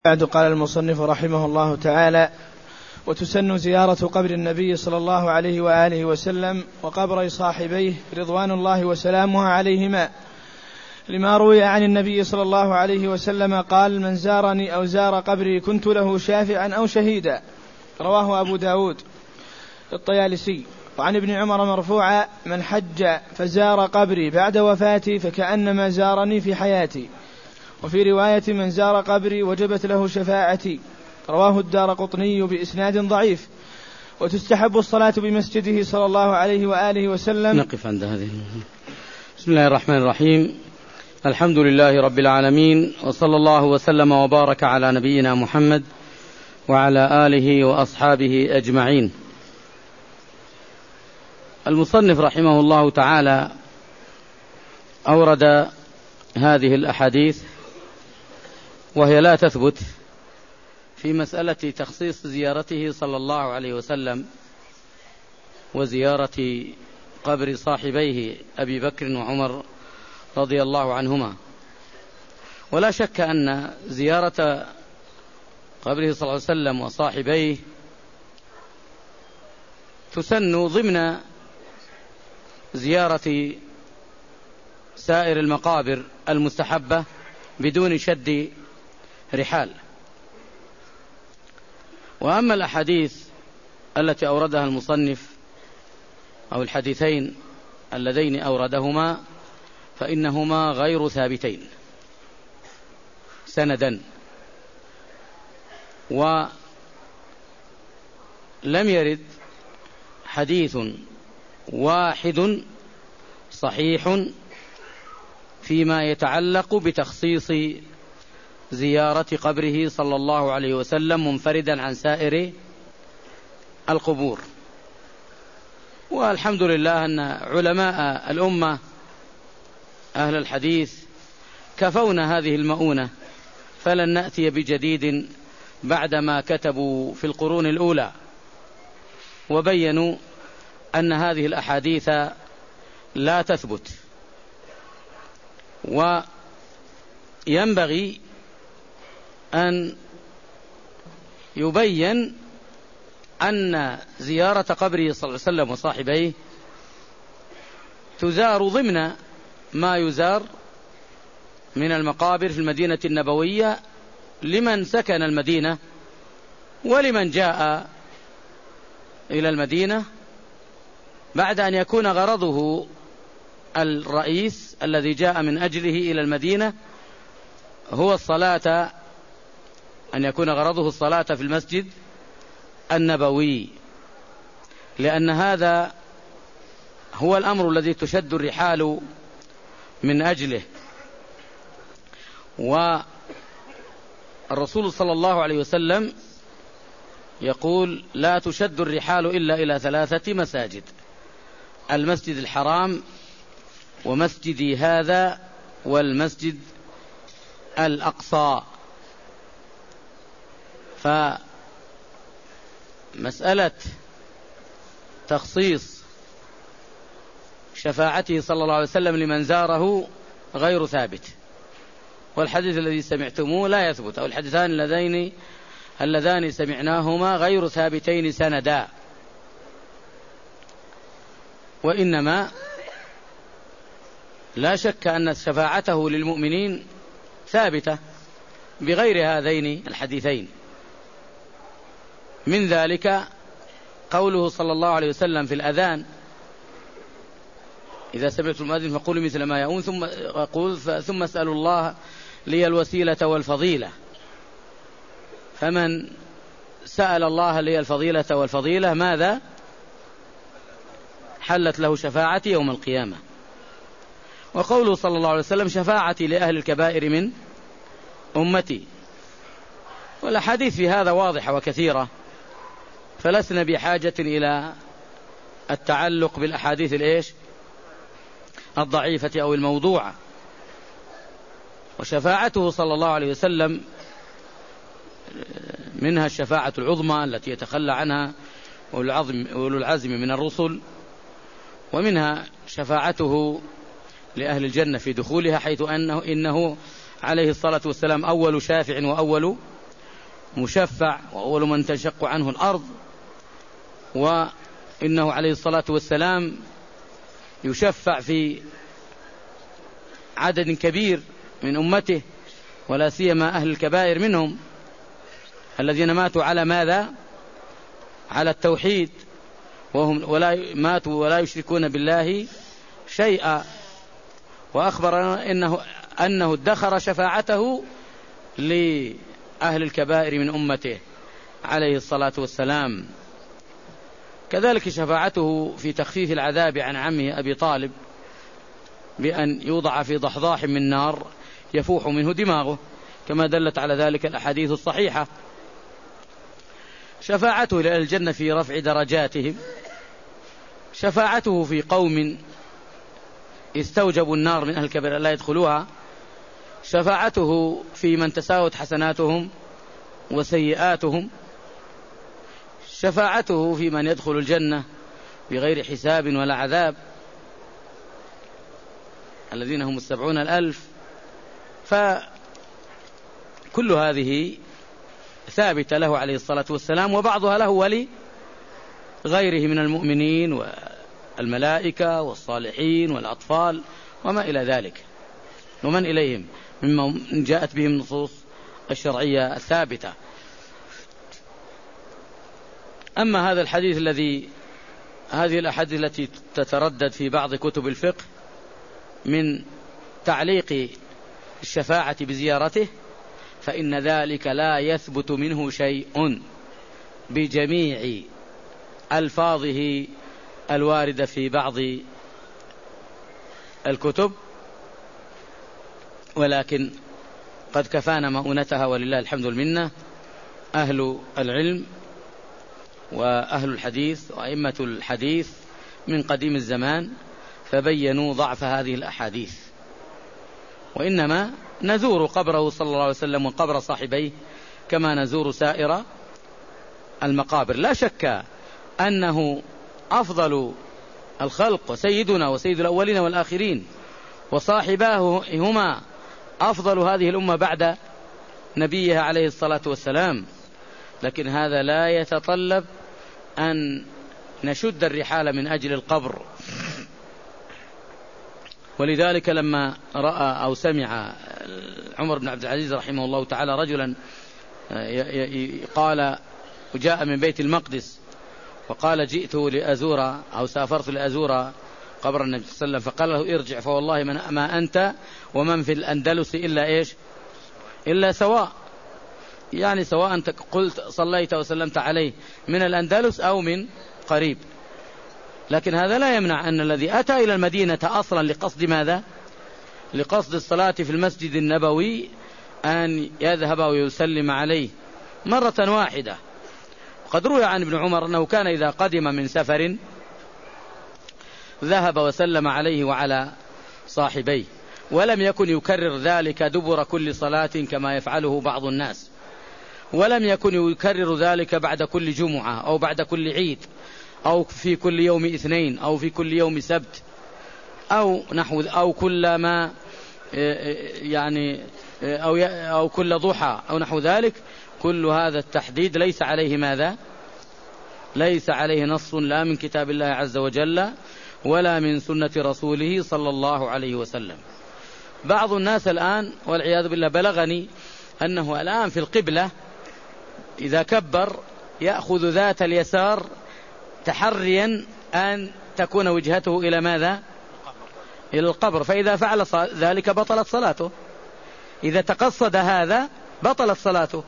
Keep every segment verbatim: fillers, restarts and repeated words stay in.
بعد. قال المصنف رحمه الله تعالى: وتسن زيارة قبر النبي صلى الله عليه وآله وسلم وقبر صاحبيه رضوان الله وسلامه عليهما، لما روي عن النبي صلى الله عليه وسلم قال: من زارني أو زار قبري كنت له شافعا أو شهيدا. رواه أبو داود الطيالسي. وعن ابن عمر مرفوعا: من حج فزار قبري بعد وفاتي فكأنما زارني في حياتي. وفي رواية: من زار قبري وجبت له شفاعتي. رواه الدارقطني بإسناد ضعيف. وتستحب الصلاة بمسجده صلى الله عليه وآله وسلم. نقف عند هذه. بسم الله الرحمن الرحيم. الحمد لله رب العالمين، وصلى الله وسلم وبارك على نبينا محمد وعلى آله وأصحابه أجمعين. المصنف رحمه الله تعالى أورد هذه الأحاديث وهي لا تثبت في مسألة تخصيص زيارته صلى الله عليه وسلم وزيارة قبر صاحبيه أبي بكر وعمر رضي الله عنهما. ولا شك أن زيارة قبره صلى الله عليه وسلم وصاحبيه تسن ضمن زيارة سائر المقابر المستحبة بدون شد رحال. وأما الأحاديث التي أوردها المصنف أو الحديثين اللذين أوردهما فإنهما غير ثابتين سندا، ولم يرد حديث واحد صحيح فيما يتعلق بتخصيص زيارة قبره صلى الله عليه وسلم منفردا عن سائر القبور. والحمد لله أن علماء الأمة أهل الحديث كفونا هذه المؤونة، فلن نأتي بجديد بعدما كتبوا في القرون الأولى وبينوا أن هذه الأحاديث لا تثبت. وينبغي أن يبين أن زيارة قبره صلى الله عليه وسلم وصاحبيه تزار ضمن ما يزار من المقابر في المدينة النبوية لمن سكن المدينة ولمن جاء إلى المدينة بعد أن يكون غرضه الرئيس الذي جاء من أجله إلى المدينة هو الصلاة، أن يكون غرضه الصلاة في المسجد النبوي، لأن هذا هو الأمر الذي تشد الرحال من أجله. والرسول صلى الله عليه وسلم يقول: لا تشد الرحال إلا إلى ثلاثة مساجد: المسجد الحرام ومسجدي هذا والمسجد الأقصى. فمسألة تخصيص شفاعته صلى الله عليه وسلم لمن زاره غير ثابت، والحديث الذي سمعتموه لا يثبت، أو الحديثان اللذين اللذان سمعناهما غير ثابتين سندا، وإنما لا شك أن شفاعته للمؤمنين ثابتة بغير هذين الحديثين. من ذلك قوله صلى الله عليه وسلم في الأذان: إذا سمعتم المؤذن فقولوا مثل ما يقول ثم أقول ثم اسألوا الله لي الوسيلة والفضيلة. فمن سأل الله لي الفضيلة والفضيلة ماذا؟ حلت له شفاعتي يوم القيامة. وقوله صلى الله عليه وسلم: شفاعتي لأهل الكبائر من أمتي. والأحاديث في هذا واضحة وكثيرة، فلسنا بحاجة إلى التعلق بالأحاديث الإيش الضعيفة أو الموضوعة. وشفاعته صلى الله عليه وسلم منها الشفاعة العظمى التي يتخلى عنها أولو العزم من الرسل، ومنها شفاعته لأهل الجنة في دخولها، حيث أنه إنه عليه الصلاة والسلام أول شافع وأول مشفع وأول من تنشق عنه الأرض، وإنه عليه الصلاة والسلام يشفع في عدد كبير من أمته، ولا سيما أهل الكبائر منهم الذين ماتوا على ماذا؟ على التوحيد، وهم ولا ماتوا ولا يشركون بالله شيئا. وأخبر إنه أنه ادخر شفاعته لأهل الكبائر من أمته عليه الصلاة والسلام. كذلك شفاعته في تخفيف العذاب عن عمه أبي طالب بأن يوضع في ضحضاح من نار يفوح منه دماغه، كما دلت على ذلك الأحاديث الصحيحة. شفاعته لأهل الجنة في رفع درجاتهم، شفاعته في قوم استوجبوا النار من أهل الكبائر لا يدخلوها، شفاعته في من تساوت حسناتهم وسيئاتهم، شفاعته في من يدخل الجنة بغير حساب ولا عذاب الذين هم السبعون الألف. فكل هذه ثابتة له عليه الصلاة والسلام، وبعضها له ولغيره من المؤمنين والملائكة والصالحين والأطفال وما إلى ذلك ومن إليهم مما جاءت بهم النصوص الشرعية الثابتة. أما هذا الحديث الذي هذه الأحاديث التي تتردد في بعض كتب الفقه من تعليق الشفاعة بزيارته، فإن ذلك لا يثبت منه شيء بجميع ألفاظه الواردة في بعض الكتب، ولكن قد كفانا مؤونتها ولله الحمد والمنة أهل العلم وأهل الحديث وأئمة الحديث من قديم الزمان، فبينوا ضعف هذه الأحاديث. وإنما نزور قبره صلى الله عليه وسلم وقبر صاحبيه كما نزور سائر المقابر. لا شك أنه أفضل الخلق وسيدنا وسيد الأولين والآخرين، وصاحباه هما أفضل هذه الأمة بعد نبيها عليه الصلاة والسلام، لكن هذا لا يتطلب أن نشد الرحال من أجل القبر. ولذلك لما رأى أو سمع عمر بن عبد العزيز رحمه الله تعالى رجلا قال وجاء من بيت المقدس وقال جئت لأزور أو سافرت لأزور قبر النبي صلى الله عليه وسلم، فقال له ارجع فوالله من ما أنت ومن في الأندلس إلا إيش إلا سواء، يعني سواء أنت قلت صليت وسلمت عليه من الأندلس أو من قريب. لكن هذا لا يمنع أن الذي أتى إلى المدينة أصلا لقصد ماذا؟ لقصد الصلاة في المسجد النبوي أن يذهب ويسلم عليه مرة واحدة. قد روي عن ابن عمر أنه كان إذا قدم من سفر ذهب وسلم عليه وعلى صاحبيه، ولم يكن يكرر ذلك دبر كل صلاة كما يفعله بعض الناس، ولم يكن يكرر ذلك بعد كل جمعة أو بعد كل عيد أو في كل يوم اثنين أو في كل يوم سبت أو نحو أو كل ما يعني أو أو كل ضحى أو نحو ذلك. كل هذا التحديد ليس عليه ماذا؟ ليس عليه نص لا من كتاب الله عز وجل ولا من سنة رسوله صلى الله عليه وسلم. بعض الناس الآن والعياذ بالله بلغني أنه الآن في القبلة إذا كبر يأخذ ذات اليسار تحريا أن تكون وجهته إلى ماذا؟ إلى القبر، فإذا فعل ذلك بطلت صلاته. إذا تقصد هذا بطلت صلاته.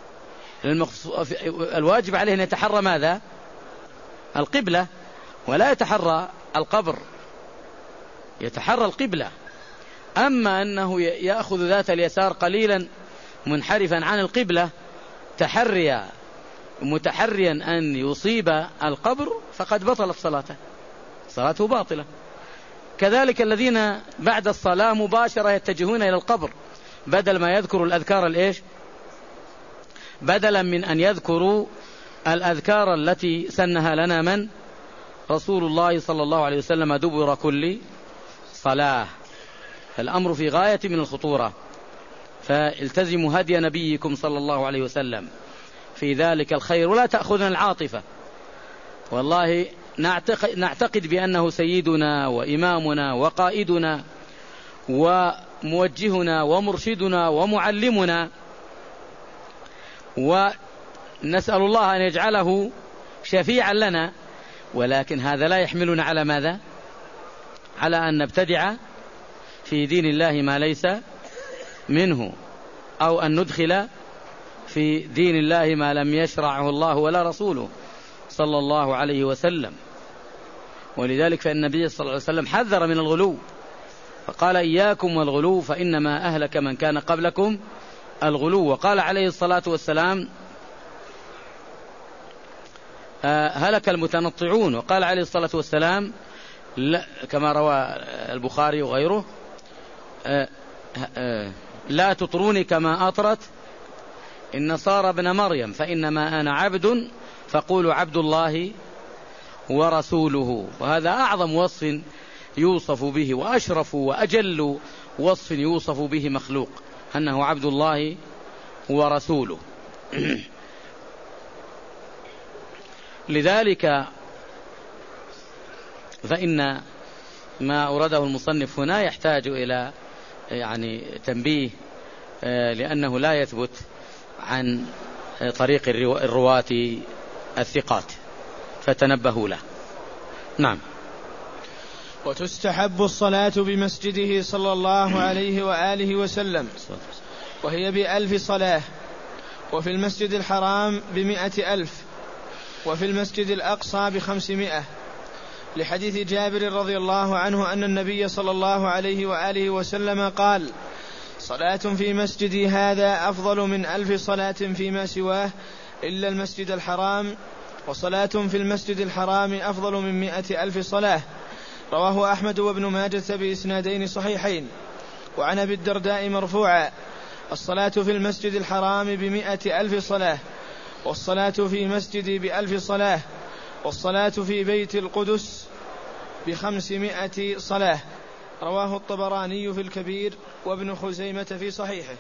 الواجب عليه أن يتحرى ماذا؟ القبلة، ولا يتحرى القبر، يتحرى القبلة. أما أنه يأخذ ذات اليسار قليلا منحرفا عن القبلة تحريا متحريا أن يصيب القبر فقد بطلت صلاته، صلاته باطلة. كذلك الذين بعد الصلاة مباشرة يتجهون إلى القبر بدل ما يذكروا الأذكار الإيش بدلا من أن يذكروا الأذكار التي سنها لنا من؟ رسول الله صلى الله عليه وسلم دبر كل صلاة. الأمر في غاية من الخطورة، فالتزموا هدي نبيكم صلى الله عليه وسلم في ذلك الخير ولا تأخذنا العاطفة. والله نعتقد, نعتقد بأنه سيدنا وإمامنا وقائدنا وموجهنا ومرشدنا ومعلمنا، ونسأل الله أن يجعله شفيعا لنا، ولكن هذا لا يحملنا على ماذا؟ على أن نبتدع في دين الله ما ليس منه، أو أن ندخل في دين الله ما لم يشرعه الله ولا رسوله صلى الله عليه وسلم. ولذلك فإن النبي صلى الله عليه وسلم حذر من الغلو، فقال إياكم والغلو فإنما أهلك من كان قبلكم الغلو. وقال عليه الصلاة والسلام هلك المتنطعون. وقال عليه الصلاة والسلام لا كما روى البخاري وغيره لا تطروني كما أطرت النصارى ابن مريم فإنما أنا عبد فقولوا عبد الله ورسوله. وهذا أعظم وصف يوصف به وأشرف وأجل وصف يوصف به مخلوق، أنه عبد الله ورسوله. لذلك فإن ما أورده المصنف هنا يحتاج إلى يعني تنبيه، لأنه لا يثبت عن طريق الرواة الثقات، فتنبهوا له. نعم. وتستحب الصلاة بمسجده صلى الله عليه وآله وسلم، وهي بألف صلاة، وفي المسجد الحرام بمئة ألف، وفي المسجد الأقصى بخمسمائة، لحديث جابر رضي الله عنه أن النبي صلى الله عليه وآله وسلم قال: صلاة في مسجدي هذا أفضل من ألف صلاة فيما سواه إلا المسجد الحرام، وصلاة في المسجد الحرام أفضل من مئة ألف صلاة. رواه أحمد وابن ماجة بإسنادين صحيحين. وعن أبي الدرداء مرفوعا: الصلاة في المسجد الحرام بمئة ألف صلاة، والصلاة في مسجدي بألف صلاة، والصلاة في بيت القدس بخمسمائة صلاة. رواه الطبراني في الكبير وابن خزيمة في صحيحه.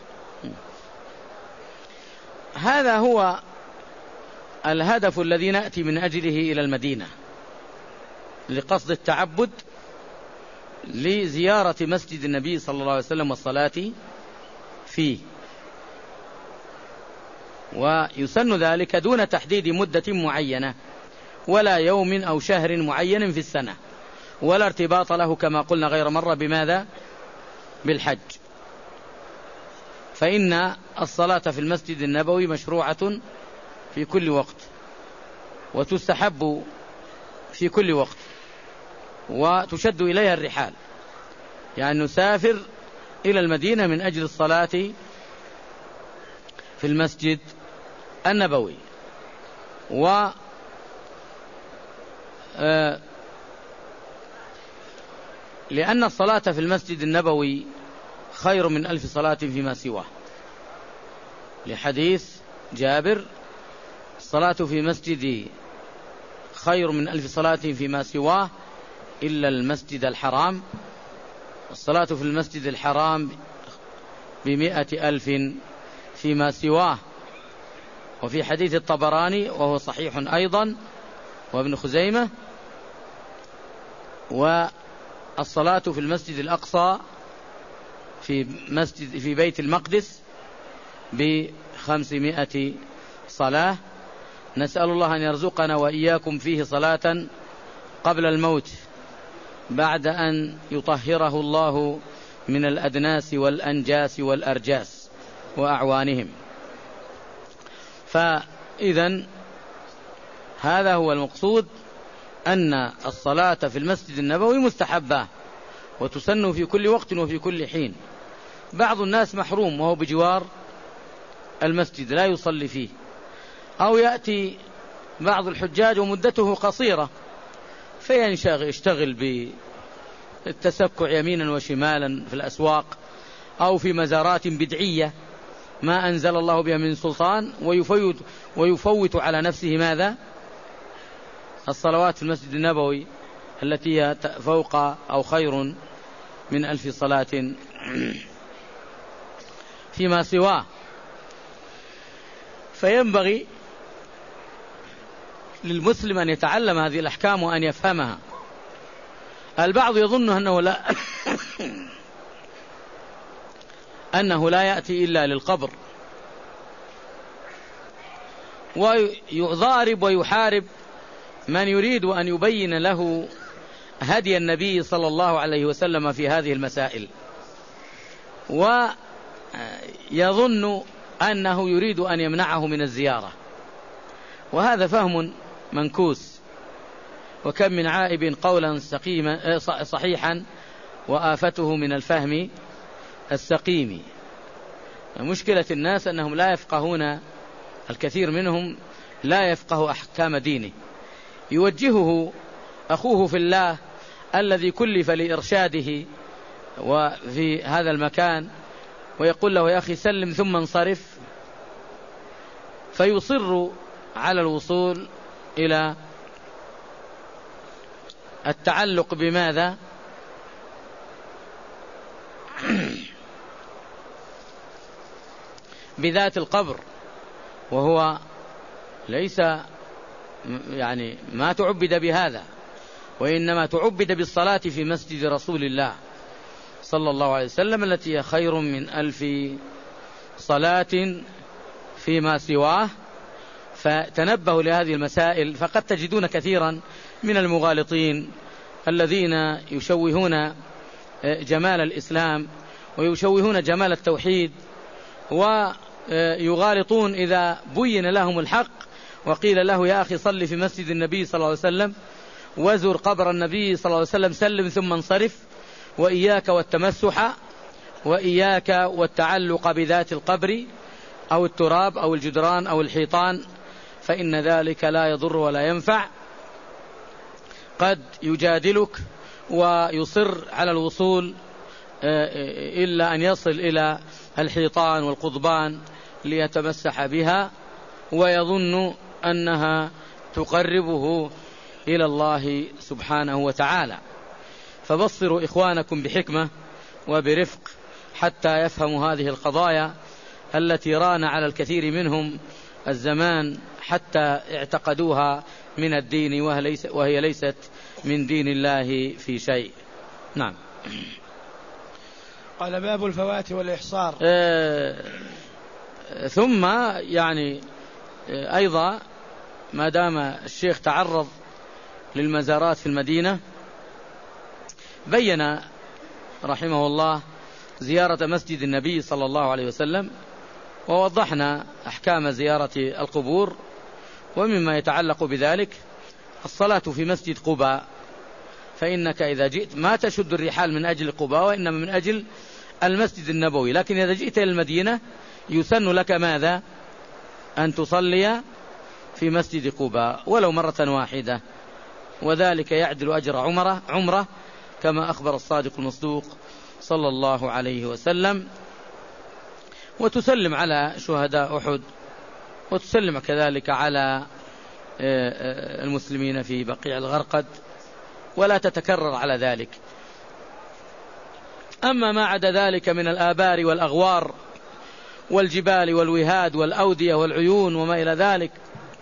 هذا هو الهدف الذي نأتي من أجله إلى المدينة، لقصد التعبد لزيارة مسجد النبي صلى الله عليه وسلم والصلاة فيه. ويسن ذلك دون تحديد مدة معينة ولا يوم أو شهر معين في السنة، ولا ارتباط له كما قلنا غير مرة بماذا؟ بالحج. فإن الصلاة في المسجد النبوي مشروعة في كل وقت، وتستحب في كل وقت، وتشد إليها الرحال، يعني نسافر إلى المدينة من أجل الصلاة في المسجد النبوي. و لأن الصلاة في المسجد النبوي خير من ألف صلاة فيما سواه، لحديث جابر: الصلاة في مسجدي خير من ألف صلاة فيما سواه إلا المسجد الحرام، والصلاة في المسجد الحرام بمئة ألف فيما سواه. وفي حديث الطبراني وهو صحيح أيضا وابن خزيمة: والصلاة في المسجد الأقصى في مسجد في بيت المقدس بخمسمائة صلاة. نسأل الله أن يرزقنا وإياكم فيه صلاة قبل الموت، بعد أن يطهره الله من الأدناس والأنجاس والأرجاس وأعوانهم. فإذن هذا هو المقصود، أن الصلاة في المسجد النبوي مستحبة وتسن في كل وقت وفي كل حين. بعض الناس محروم وهو بجوار المسجد لا يصلي فيه، أو يأتي بعض الحجاج ومدته قصيرة فيشتغل بالتسكع يمينا وشمالا في الأسواق أو في مزارات بدعية ما أنزل الله بها من سلطان، ويفوت, ويفوت على نفسه ماذا؟ الصلوات في المسجد النبوي التي هي فوق أو خير من ألف صلاة فيما سواه. فينبغي للمسلم أن يتعلم هذه الأحكام وأن يفهمها. البعض يظن أنه لا أنه لا يأتي إلا للقبر، ويضارب ويحارب من يريد أن يبين له هدي النبي صلى الله عليه وسلم في هذه المسائل، ويظن أنه يريد أن يمنعه من الزيارة، وهذا فهم منكوس. وكم من عائب قولا سقيما صحيحا وآفته من الفهم السقيم. مشكلة الناس أنهم لا يفقهون، الكثير منهم لا يفقه أحكام دينه. يوجهه أخوه في الله الذي كلف لإرشاده وفي هذا المكان، ويقول له يا أخي سلم ثم انصرف، فيصر على الوصول إلى التعلق بماذا؟ بذات القبر، وهو ليس يعني ما تعبد بهذا، وإنما تعبد بالصلاة في مسجد رسول الله صلى الله عليه وسلم التي هي خير من ألف صلاة فيما سواه. فتنبهوا لهذه المسائل، فقد تجدون كثيرا من المغالطين الذين يشوهون جمال الإسلام ويشوهون جمال التوحيد، ويغالطون إذا بين لهم الحق وقيل له يا أخي صل في مسجد النبي صلى الله عليه وسلم وزر قبر النبي صلى الله عليه وسلم، سلم ثم انصرف، وإياك والتمسح، وإياك والتعلق بذات القبر أو التراب أو الجدران أو الحيطان، فإن ذلك لا يضر ولا ينفع. قد يجادلك ويصر على الوصول إلا أن يصل إلى الحيطان والقضبان ليتمسح بها، ويظن أنها تقربه إلى الله سبحانه وتعالى. فبصروا إخوانكم بحكمة وبرفق حتى يفهموا هذه القضايا التي ران على الكثير منهم الزمان حتى اعتقدوها من الدين وهي ليست من دين الله في شيء. نعم. قال باب الفوات والإحصار. آه ثم يعني آه أيضا ما دام الشيخ تعرض للمزارات في المدينة، بين رحمه الله زيارة مسجد النبي صلى الله عليه وسلم، ووضحنا أحكام زيارة القبور، ومما يتعلق بذلك الصلاة في مسجد قباء، فإنك إذا جئت ما تشد الرحال من أجل قباء وإنما من أجل المسجد النبوي، لكن إذا جئت إلى المدينة يسن لك ماذا؟ أن تصلي في مسجد قباء ولو مرة واحدة، وذلك يعدل أجر عمره عمره كما أخبر الصادق المصدوق صلى الله عليه وسلم. وتسلم على شهداء أحد، وتسلم كذلك على المسلمين في بقيع الغرقد، ولا تتكرر على ذلك. أما ما عدا ذلك من الآبار والأغوار والجبال والوهاد والأودية والعيون وما إلى ذلك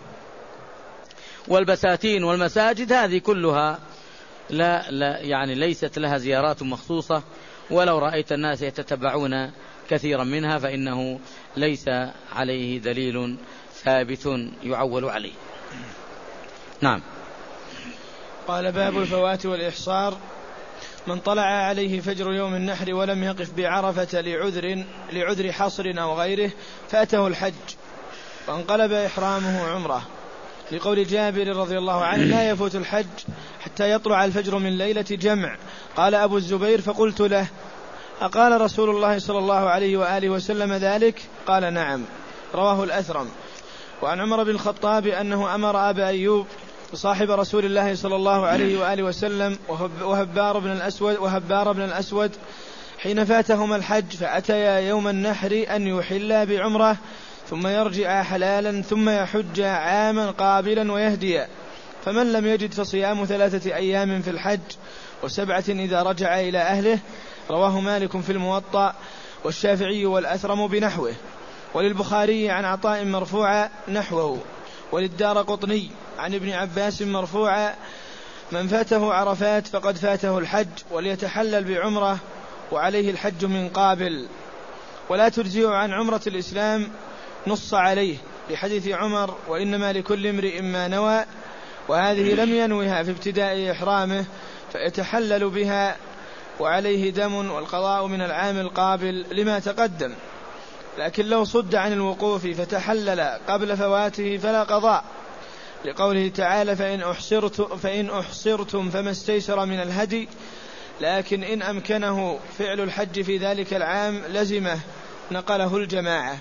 والبساتين والمساجد، هذه كلها لا, لا يعني ليست لها زيارات مخصوصة، ولو رأيت الناس يتتبعون كثيرا منها فإنه ليس عليه دليل ثابت يعول عليه. نعم. قال باب الفوات والإحصار. من طلع عليه فجر يوم النحر ولم يقف بعرفة لعذر, لعذر حصر أو غيره فأته الحج وانقلب إحرامه عمره، لقول جابر رضي الله عنه لا يفوت الحج حتى يطلع الفجر من ليلة جمع. قال أبو الزبير فقلت له أقال رسول الله صلى الله عليه وآله وسلم ذلك؟ قال نعم. رواه الأثرم. وعن عمر بن الخطاب أنه أمر أبا أيوب صاحب رسول الله صلى الله عليه وآله وسلم وهبار بن الأسود, وهبار بن الأسود حين فاتهما الحج فأتيا يوم النحر أن يحلا بعمره ثم يرجع حلالا ثم يحج عاما قابلا ويهديا، فمن لم يجد فصيام ثلاثة أيام في الحج وسبعة إذا رجع إلى أهله. رواه مالك في الموطأ والشافعي والأثرم بنحوه، وللبخاري عن عطاء مرفوعا نحوه. وللدارقطني عن ابن عباس مرفوعا: من فاته عرفات فقد فاته الحج، وليتحلل بعمرة وعليه الحج من قابل. ولا تجزئ عن عمرة الإسلام، نص عليه لحديث عمر: وإنما لكل امرئ ما نوى، وهذه لم ينوها في ابتداء إحرامه فيتحلل بها وعليه دم، والقضاء من العام القابل لما تقدم. لكن لو صد عن الوقوف فتحلل قبل فواته فلا قضاء، لقوله تعالى: فإن أحصرت فإن أحصرتم فما استيسر من الهدي. لكن إن أمكنه فعل الحج في ذلك العام لزمه، نقله الجماعة.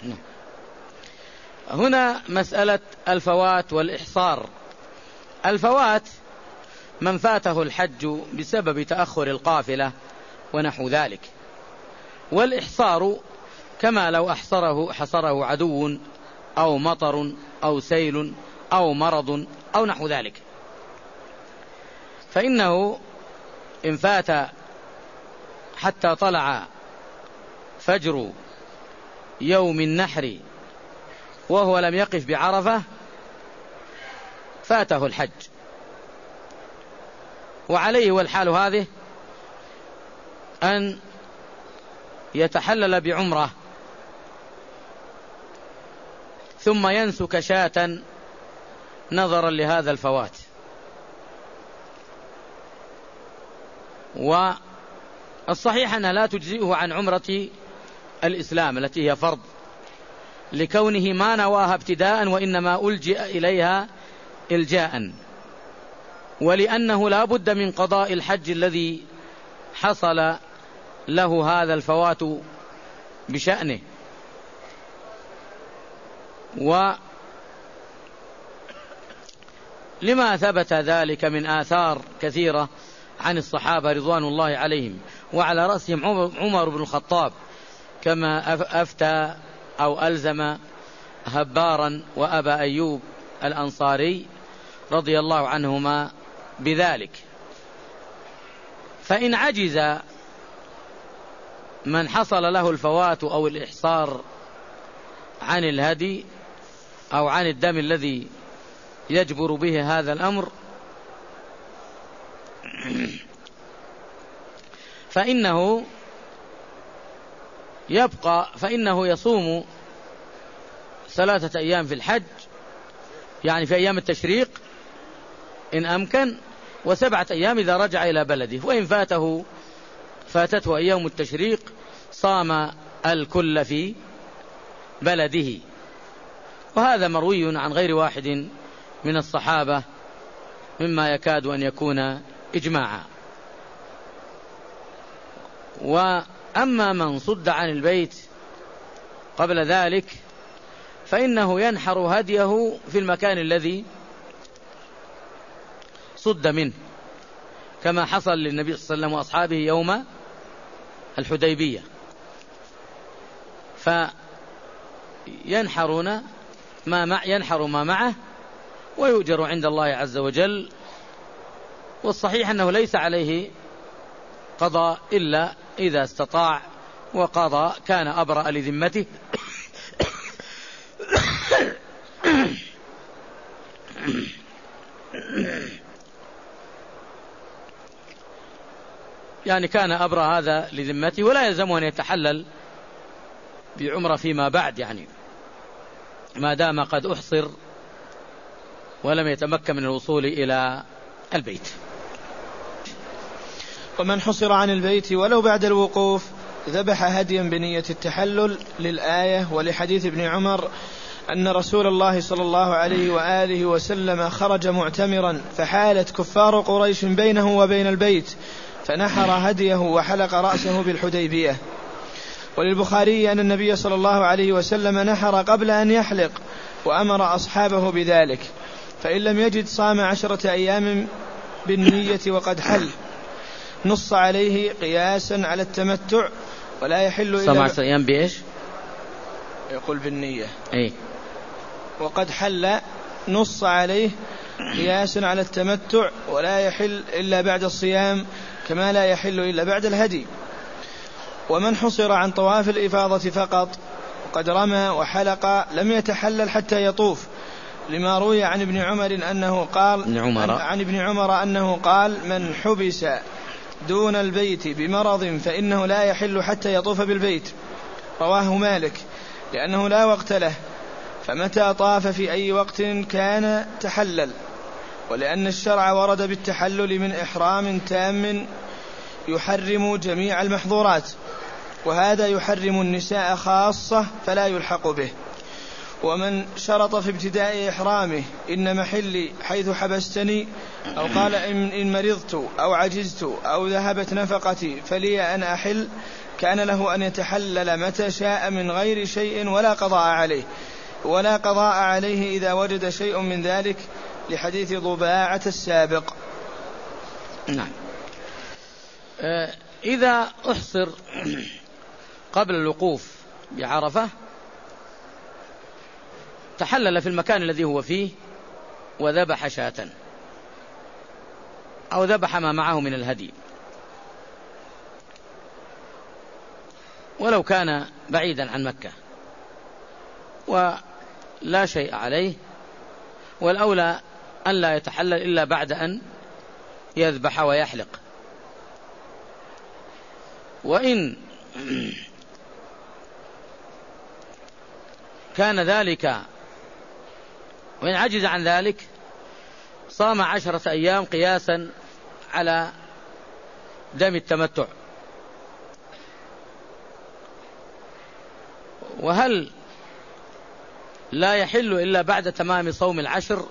هنا مسألة الفوات والإحصار. الفوات من فاته الحج بسبب تأخر القافلة ونحو ذلك، والإحصار كما لو أحصره حصره عدو أو مطر أو سيل أو مرض أو نحو ذلك. فإنه إن فات حتى طلع فجر يوم النحر وهو لم يقف بعرفة فاته الحج، وعليه والحال هذه أن يتحلل بعمرة ثم ينسك شاة نظرا لهذا الفوات. والصحيح أنها لا تجزئه عن عمرة الإسلام التي هي فرض، لكونه ما نواها ابتداء وإنما ألجئ إليها إلجاء، ولأنه لا بد من قضاء الحج الذي حصل له هذا الفوات بشأنه. ولما ثبت ذلك من آثار كثيرة عن الصحابة رضوان الله عليهم، وعلى رأسهم عمر بن الخطاب، كما أفتى أو ألزم هبارا وأبا أيوب الأنصاري رضي الله عنهما بذلك. فإن عجز من حصل له الفوات أو الإحصار عن الهدي أو عن الدم الذي يجبر به هذا الأمر، فإنه يبقى فإنه يصوم ثلاثة أيام في الحج، يعني في أيام التشريق إن أمكن، وسبعة أيام إذا رجع إلى بلده. وإن فاته فاتته أيام التشريق صام الكل في بلده. وهذا مروي عن غير واحد من الصحابة مما يكاد أن يكون إجماعا. وأما من صد عن البيت قبل ذلك فإنه ينحر هديه في المكان الذي صد منه، كما حصل للنبي صلى الله عليه وسلم وأصحابه يوم الحديبية، فينحرون ما مع ينحر ما معه ويؤجر عند الله عز وجل. والصحيح أنه ليس عليه قضاء إلا إذا استطاع وقضى كان أبرأ لذمته. يعني كان أبرأ هذا لذمته، ولا يلزمه أن يتحلل بعمرة فيما بعد، يعني ما دام قد أحصر ولم يتمكن من الوصول إلى البيت. ومن حصر عن البيت ولو بعد الوقوف ذبح هديا بنية التحلل للآية ولحديث ابن عمر أن رسول الله صلى الله عليه وآله وسلم خرج معتمرا فحالت كفار قريش بينه وبين البيت فنحر هديه وحلق رأسه بالحديبية. وللبخاري أن النبي صلى الله عليه وسلم نحر قبل أن يحلق وأمر أصحابه بذلك، فإن لم يجد صام عشرة أيام بالنية وقد حل، نص عليه قياسا على التمتع، ولا يحل إلا صام عشرة أيام بإيش؟ يقول بالنية أي. وقد حل، نص عليه قياسا على التمتع، ولا يحل إلا بعد الصيام كما لا يحل إلا بعد الهدي. ومن حصر عن طواف الإفاضة فقط وقد رمى وحلق لم يتحلل حتى يطوف، لما روي عن ابن عمر أنه قال ابن عمر. عن ابن عمر أنه قال من حبس دون البيت بمرض فإنه لا يحل حتى يطوف بالبيت. رواه مالك لأنه لا وقت له، فمتى طاف في أي وقت كان تحلل، ولأن الشرع ورد بالتحلل من إحرام تام يحرم جميع المحظورات، وهذا يحرم النساء خاصة فلا يلحق به. ومن شرط في ابتداء إحرامه إن محلي حيث حبستني، أو قال إن مرضت أو عجزت أو ذهبت نفقتي فلي أن أحل، كان له أن يتحلل متى شاء من غير شيء ولا قضاء عليه ولا قضاء عليه إذا وجد شيء من ذلك، لحديث ضباعة السابق. نعم. إذا أحصر قبل الوقوف بعرفة تحلل في المكان الذي هو فيه وذبح شاة أو ذبح ما معه من الهدي، ولو كان بعيدا عن مكة ولا شيء عليه، والأولى أن لا يتحلل إلا بعد أن يذبح ويحلق. وإن كان ذلك وإن عجز عن ذلك صام عشرة أيام قياسا على دم التمتع. وهل لا يحل إلا بعد تمام صوم العشر؟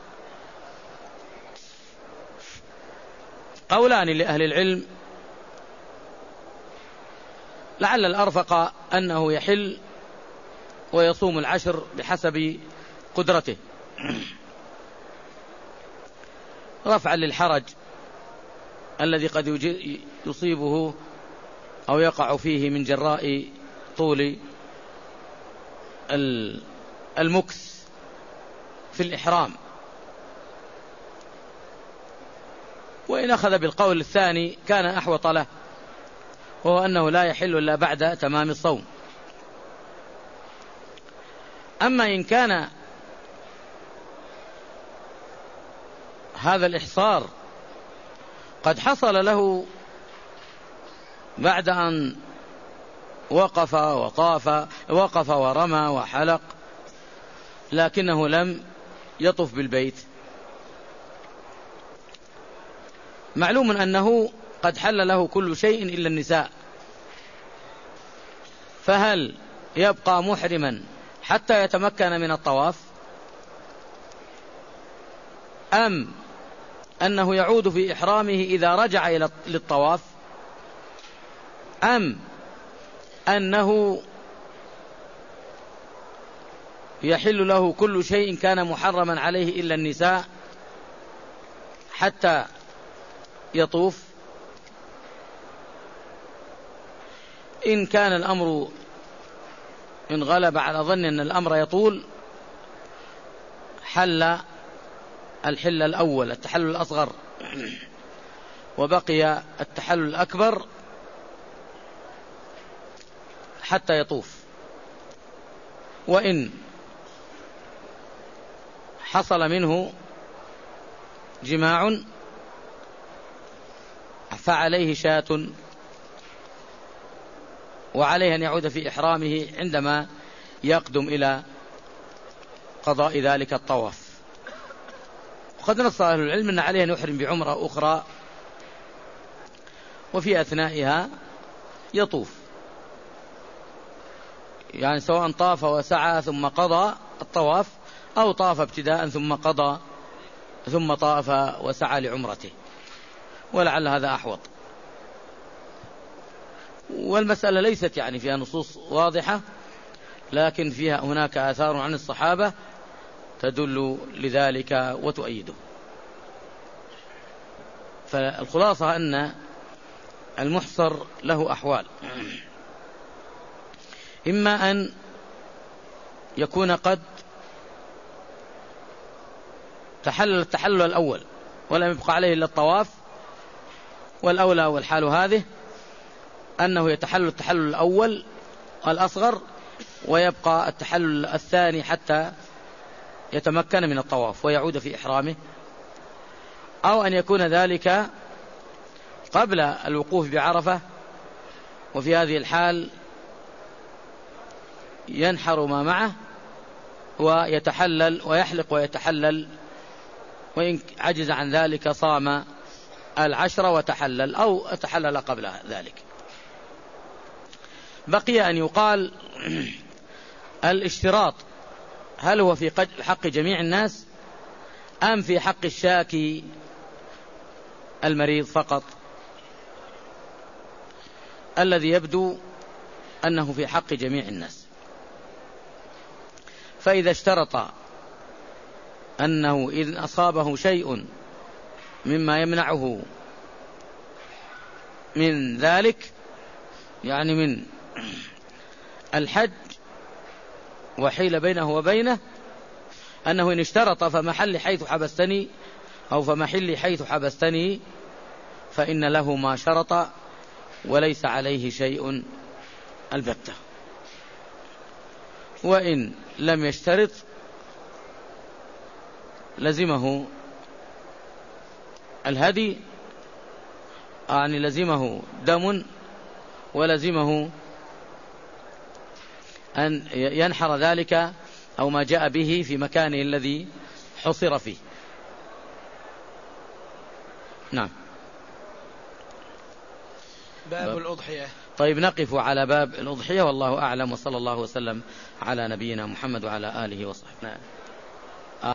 قولان لأهل العلم، لعل الأرفق أنه يحل ويصوم العشر بحسب قدرته رفعا للحرج الذي قد يصيبه أو يقع فيه من جراء طول المكث في الإحرام. وإن أخذ بالقول الثاني كان أحوط له، وهو أنه لا يحل إلا بعد تمام الصوم. أما إن كان هذا الإحصار قد حصل له بعد أن وقف وطاف وقف ورمى وحلق لكنه لم يطف بالبيت، معلوم أنه قد حل له كل شيء إلا النساء، فهل يبقى محرما حتى يتمكن من الطواف، أم أنه يعود في إحرامه إذا رجع إلى للطواف، أم أنه يحل له كل شيء كان محرما عليه إلا النساء حتى يطوف؟ إن كان الأمر إن غلب على ظن أن الأمر يطول حل الحل الأول التحلل الأصغر، وبقي التحلل الأكبر حتى يطوف. وإن حصل منه جماع فعليه شاة، وعليه أن يعود في إحرامه عندما يقدم إلى قضاء ذلك الطواف. وقد نص أهل العلم أن عليه أن يحرم بعمرة أخرى وفي أثنائها يطوف، يعني سواء طاف وسعى ثم قضى الطواف، أو طاف ابتداء ثم قضى ثم طاف وسعى لعمرته، ولعل هذا أحوط. والمسألة ليست يعني فيها نصوص واضحة، لكن فيها هناك آثار عن الصحابة تدل لذلك وتؤيده. فالخلاصة أن المحصر له أحوال، إما أن يكون قد تحلل التحلل الأول ولم يبقى عليه إلا الطواف، والأولى والحال هذه أنه يتحلل التحلل الأول الأصغر ويبقى التحلل الثاني حتى يتمكن من الطواف ويعود في إحرامه، أو أن يكون ذلك قبل الوقوف بعرفة، وفي هذه الحال ينحر ما معه ويتحلل ويحلق ويتحلل، وإن عجز عن ذلك صام العشرة وتحلل أو تحلل قبل ذلك. بقي أن يقال الاشتراط هل هو في حق جميع الناس أم في حق الشاكي المريض فقط؟ الذي يبدو أنه في حق جميع الناس. فإذا اشترط أنه إذ أصابه شيء مما يمنعه من ذلك، يعني من الحج، وحيل بينه وبينه، أنه إن اشترط فمحل حيث حبستني أو فمحلي حيث حبستني فإن له ما شرط وليس عليه شيء البتة. وإن لم يشترط لزمه الهدي، يعني لزمه دم، ولزمه أن ينحر ذلك أو ما جاء به في مكانه الذي حصر فيه. نعم. باب الأضحية. طيب نقف على باب الأضحية، والله أعلم، وصلى الله وسلم على نبينا محمد وعلى آله وصحبه.